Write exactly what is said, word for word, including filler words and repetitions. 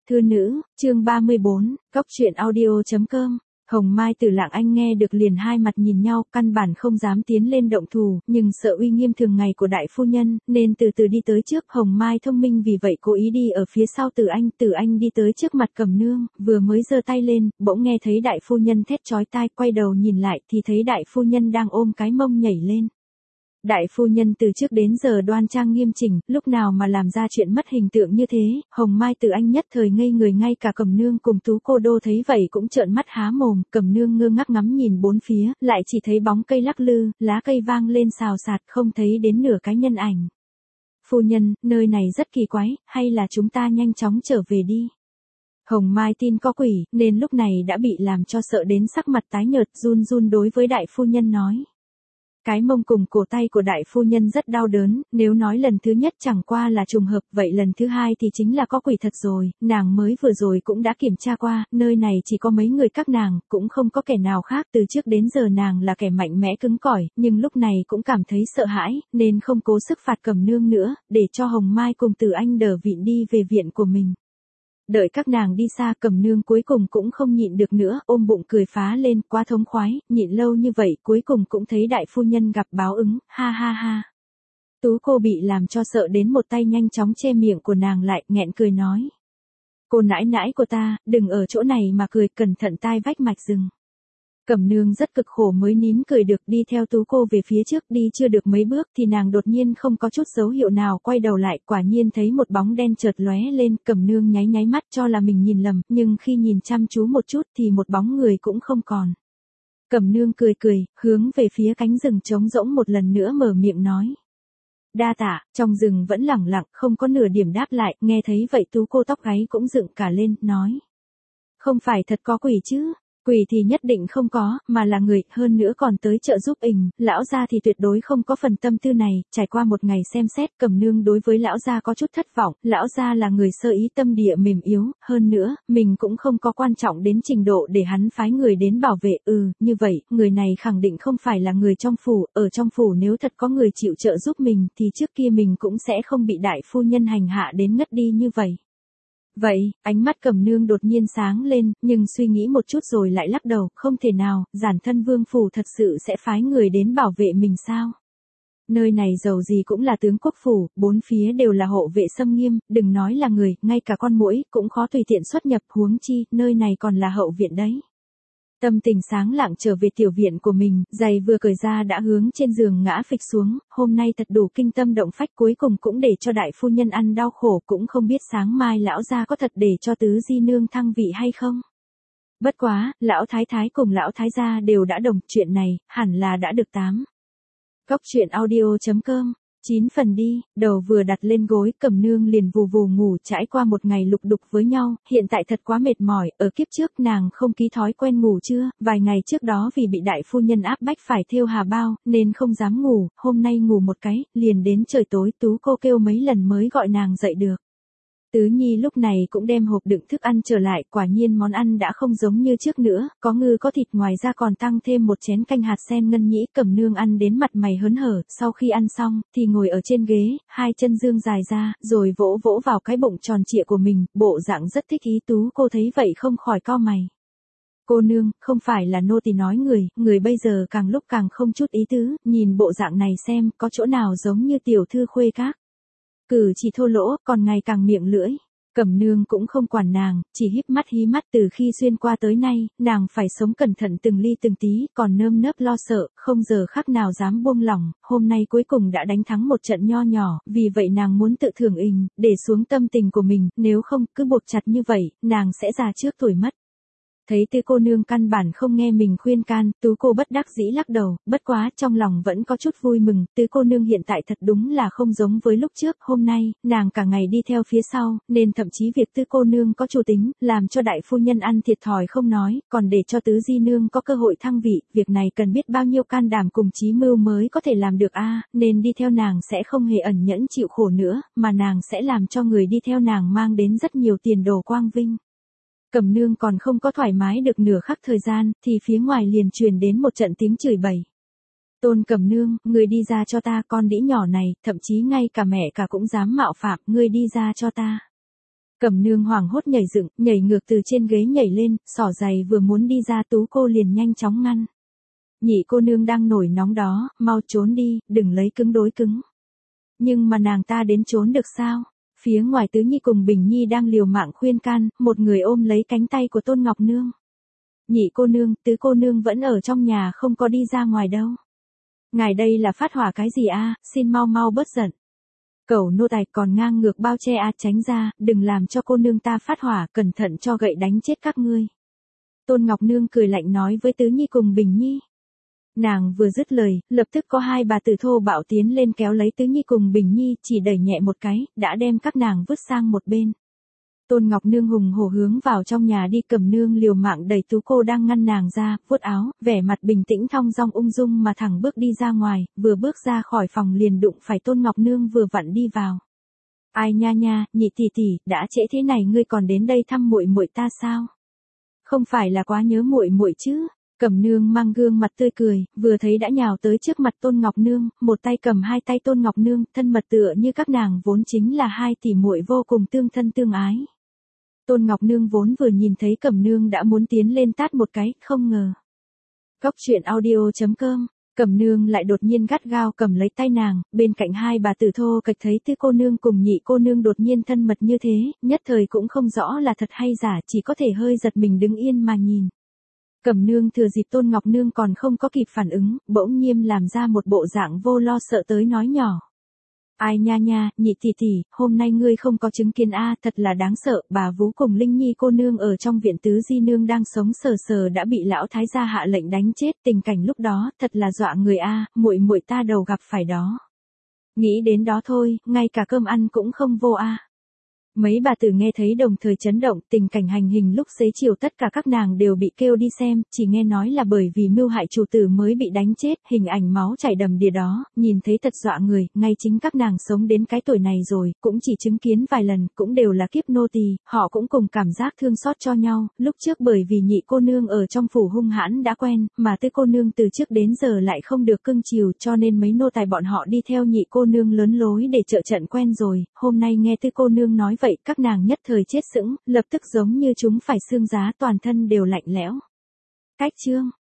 Thư nữ, chương ba mươi bốn, Cóc truyện audio.com. Hồng Mai Tử Lạng Anh nghe được liền hai mặt nhìn nhau, căn bản không dám tiến lên động thủ, nhưng sợ uy nghiêm thường ngày của đại phu nhân, nên từ từ đi tới trước. Hồng Mai thông minh vì vậy cố ý đi ở phía sau Tử Anh. Tử Anh đi tới trước mặt Cẩm Nương, vừa mới giơ tay lên, bỗng nghe thấy đại phu nhân thét chói tai, quay đầu nhìn lại thì thấy đại phu nhân đang ôm cái mông nhảy lên. Đại phu nhân từ trước đến giờ đoan trang nghiêm chỉnh, lúc nào mà làm ra chuyện mất hình tượng như thế. Hồng Mai Tử Anh nhất thời ngây người, ngay cả Cẩm Nương cùng Tú Cô Đô thấy vậy cũng trợn mắt há mồm. Cẩm Nương ngơ ngác ngắm nhìn bốn phía, lại chỉ thấy bóng cây lắc lư, lá cây vang lên xào xạc, không thấy đến nửa cái nhân ảnh. Phu nhân, nơi này rất kỳ quái, hay là chúng ta nhanh chóng trở về đi. Hồng Mai tin có quỷ, nên lúc này đã bị làm cho sợ đến sắc mặt tái nhợt, run run đối với đại phu nhân nói. Cái mông cùng cổ tay của đại phu nhân rất đau đớn, nếu nói lần thứ nhất chẳng qua là trùng hợp, vậy lần thứ hai thì chính là có quỷ thật rồi. Nàng mới vừa rồi cũng đã kiểm tra qua, nơi này chỉ có mấy người các nàng, cũng không có kẻ nào khác. Từ trước đến giờ nàng là kẻ mạnh mẽ cứng cỏi, nhưng lúc này cũng cảm thấy sợ hãi, nên không cố sức phạt Cẩm Nương nữa, để cho Hồng Mai cùng Tử Anh đỡ vịn đi về viện của mình. Đợi các nàng đi xa, Cẩm Nương cuối cùng cũng không nhịn được nữa, ôm bụng cười phá lên, quá thống khoái, nhịn lâu như vậy, cuối cùng cũng thấy đại phu nhân gặp báo ứng, ha ha ha. Tú Cô bị làm cho sợ đến một tay nhanh chóng che miệng của nàng lại, nghẹn cười nói. Cô nãi nãi của ta, đừng ở chỗ này mà cười, cẩn thận tai vách mạch rừng. Cẩm Nương rất cực khổ mới nín cười được, đi theo Tú Cô về phía trước, đi chưa được mấy bước thì nàng đột nhiên không có chút dấu hiệu nào quay đầu lại, quả nhiên thấy một bóng đen chợt lóe lên. Cẩm Nương nháy nháy mắt cho là mình nhìn lầm, nhưng khi nhìn chăm chú một chút thì một bóng người cũng không còn. Cẩm Nương cười cười, hướng về phía cánh rừng trống rỗng một lần nữa mở miệng nói. Đa tạ. Trong rừng vẫn lẳng lặng, không có nửa điểm đáp lại, nghe thấy vậy Tú Cô tóc gáy cũng dựng cả lên, nói. Không phải thật có quỷ chứ? Quỷ thì nhất định không có, mà là người, hơn nữa còn tới trợ giúp ình, lão gia thì tuyệt đối không có phần tâm tư này. Trải qua một ngày xem xét, Cẩm Nương đối với lão gia có chút thất vọng, lão gia là người sơ ý tâm địa mềm yếu, hơn nữa, mình cũng không có quan trọng đến trình độ để hắn phái người đến bảo vệ. Ừ, như vậy, người này khẳng định không phải là người trong phủ, ở trong phủ nếu thật có người chịu trợ giúp mình thì trước kia mình cũng sẽ không bị đại phu nhân hành hạ đến ngất đi như vậy. Vậy, ánh mắt Cẩm Nương đột nhiên sáng lên, nhưng suy nghĩ một chút rồi lại lắc đầu, không thể nào, giản thân vương phủ thật sự sẽ phái người đến bảo vệ mình sao? Nơi này dầu gì cũng là tướng quốc phủ, bốn phía đều là hộ vệ xâm nghiêm, đừng nói là người, ngay cả con muỗi cũng khó tùy tiện xuất nhập, huống chi, nơi này còn là hậu viện đấy. Tâm tình sáng lạng trở về tiểu viện của mình, giày vừa cởi ra đã hướng trên giường ngã phịch xuống, hôm nay thật đủ kinh tâm động phách, cuối cùng cũng để cho đại phu nhân ăn đau khổ, cũng không biết sáng mai lão gia có thật để cho tứ di nương thăng vị hay không. Bất quá, lão thái thái cùng lão thái gia đều đã đồng, chuyện này, hẳn là đã được tám. Cóc truyện audio.com. Chín phần đi, đầu vừa đặt lên gối, Cẩm Nương liền vù vù ngủ. Trải qua một ngày lục đục với nhau, hiện tại thật quá mệt mỏi, ở kiếp trước nàng không ký thói quen ngủ trưa, vài ngày trước đó vì bị đại phu nhân áp bách phải thêu hà bao, nên không dám ngủ, hôm nay ngủ một cái, liền đến trời tối. Tú Cô kêu mấy lần mới gọi nàng dậy được. Tứ Nhi lúc này cũng đem hộp đựng thức ăn trở lại, quả nhiên món ăn đã không giống như trước nữa, có ngư có thịt, ngoài ra còn tăng thêm một chén canh hạt sen ngân nhĩ. Cẩm Nương ăn đến mặt mày hớn hở, sau khi ăn xong, thì ngồi ở trên ghế, hai chân dương dài ra, rồi vỗ vỗ vào cái bụng tròn trịa của mình, bộ dạng rất thích ý. Tú Cô thấy vậy không khỏi cau mày. Cô nương, không phải là nô tỳ nói người, người bây giờ càng lúc càng không chút ý tứ, nhìn bộ dạng này xem, có chỗ nào giống như tiểu thư khuê các. Cử chỉ thô lỗ, còn ngày càng miệng lưỡi. Cẩm Nương cũng không quản nàng, chỉ híp mắt hí mắt. Từ khi xuyên qua tới nay, nàng phải sống cẩn thận từng ly từng tí, còn nơm nớp lo sợ, không giờ khắc nào dám buông lỏng. Hôm nay cuối cùng đã đánh thắng một trận nho nhỏ, vì vậy nàng muốn tự thưởng ình, để xuống tâm tình của mình, nếu không, cứ buộc chặt như vậy, nàng sẽ già trước tuổi mất. Thấy Tứ cô nương căn bản không nghe mình khuyên can, Tú Cô bất đắc dĩ lắc đầu, bất quá trong lòng vẫn có chút vui mừng. Tứ cô nương hiện tại thật đúng là không giống với lúc trước, hôm nay, nàng cả ngày đi theo phía sau, nên thậm chí việc Tứ cô nương có chủ tính, làm cho đại phu nhân ăn thiệt thòi không nói, còn để cho tứ di nương có cơ hội thăng vị, việc này cần biết bao nhiêu can đảm cùng chí mưu mới có thể làm được a, nên đi theo nàng sẽ không hề ẩn nhẫn chịu khổ nữa, mà nàng sẽ làm cho người đi theo nàng mang đến rất nhiều tiền đồ quang vinh. Cẩm Nương còn không có thoải mái được nửa khắc thời gian, thì phía ngoài liền truyền đến một trận tiếng chửi bậy. Tôn Cẩm Nương, ngươi đi ra cho ta, con đĩ nhỏ này, thậm chí ngay cả mẹ cả cũng dám mạo phạm, ngươi đi ra cho ta. Cẩm nương hoảng hốt nhảy dựng, nhảy ngược từ trên ghế nhảy lên, xỏ giày vừa muốn đi ra Tú cô liền nhanh chóng ngăn. Nhị cô nương đang nổi nóng đó, mau trốn đi, đừng lấy cứng đối cứng. Nhưng mà nàng ta đến trốn được sao? Phía ngoài Tứ Nhi cùng Bình Nhi đang liều mạng khuyên can, một người ôm lấy cánh tay của Tôn Ngọc Nương. Nhị cô nương, Tứ cô nương vẫn ở trong nhà không có đi ra ngoài đâu. Ngài đây là phát hỏa cái gì a? Xin mau mau bớt giận. Cẩu nô tài còn ngang ngược bao che a, tránh ra, đừng làm cho cô nương ta phát hỏa, cẩn thận cho gậy đánh chết các ngươi. Tôn Ngọc Nương cười lạnh nói với Tứ Nhi cùng Bình Nhi. Nàng vừa dứt lời, lập tức có hai bà tử thô bạo tiến lên kéo lấy Tứ Nhi cùng Bình Nhi, chỉ đẩy nhẹ một cái, đã đem các nàng vứt sang một bên. Tôn Ngọc Nương hùng hổ hướng vào trong nhà đi, Cẩm nương liều mạng đẩy Tú cô đang ngăn nàng ra, vuốt áo, vẻ mặt bình tĩnh thong dong ung dung mà thẳng bước đi ra ngoài, vừa bước ra khỏi phòng liền đụng phải Tôn Ngọc Nương vừa vặn đi vào. Ai nha nha, nhị tỷ tỷ, đã trễ thế này ngươi còn đến đây thăm muội muội ta sao? Không phải là quá nhớ muội muội chứ? Cẩm nương mang gương mặt tươi cười, vừa thấy đã nhào tới trước mặt Tôn Ngọc Nương, một tay cầm hai tay Tôn Ngọc Nương, thân mật tựa như các nàng vốn chính là hai tỷ muội vô cùng tương thân tương ái. Tôn Ngọc Nương vốn vừa nhìn thấy Cẩm nương đã muốn tiến lên tát một cái, không ngờ. Góc truyện audio chấm com, Cẩm nương lại đột nhiên gắt gao cầm lấy tay nàng, bên cạnh hai bà tử thô kịch thấy Tư cô nương cùng Nhị cô nương đột nhiên thân mật như thế, nhất thời cũng không rõ là thật hay giả, chỉ có thể hơi giật mình đứng yên mà nhìn. Cẩm nương thừa dịp Tôn Ngọc Nương còn không có kịp phản ứng, bỗng nhiên làm ra một bộ dạng vô lo sợ tới nói nhỏ. Ai nha nha, nhị tỷ tỷ, hôm nay ngươi không có chứng kiến a, thật là đáng sợ, bà Vú cùng Linh Nhi cô nương ở trong viện Tứ Di nương đang sống sờ sờ đã bị lão thái gia hạ lệnh đánh chết, tình cảnh lúc đó, thật là dọa người a, muội muội ta đầu gặp phải đó. Nghĩ đến đó thôi, ngay cả cơm ăn cũng không vô a. Mấy bà tử nghe thấy đồng thời chấn động, tình cảnh hành hình lúc xế chiều tất cả các nàng đều bị kêu đi xem, chỉ nghe nói là bởi vì mưu hại chủ tử mới bị đánh chết, hình ảnh máu chảy đầm đìa đó, nhìn thấy thật dọa người, ngay chính các nàng sống đến cái tuổi này rồi, cũng chỉ chứng kiến vài lần, cũng đều là kiếp nô tỳ, họ cũng cùng cảm giác thương xót cho nhau, lúc trước bởi vì Nhị cô nương ở trong phủ hung hãn đã quen, mà Tư cô nương từ trước đến giờ lại không được cưng chiều, cho nên mấy nô tài bọn họ đi theo Nhị cô nương lớn lối để trợ trận quen rồi, hôm nay nghe Tư cô nương nói vậy, các nàng nhất thời chết sững, lập tức giống như chúng phải xương giá toàn thân đều lạnh lẽo. Cách chương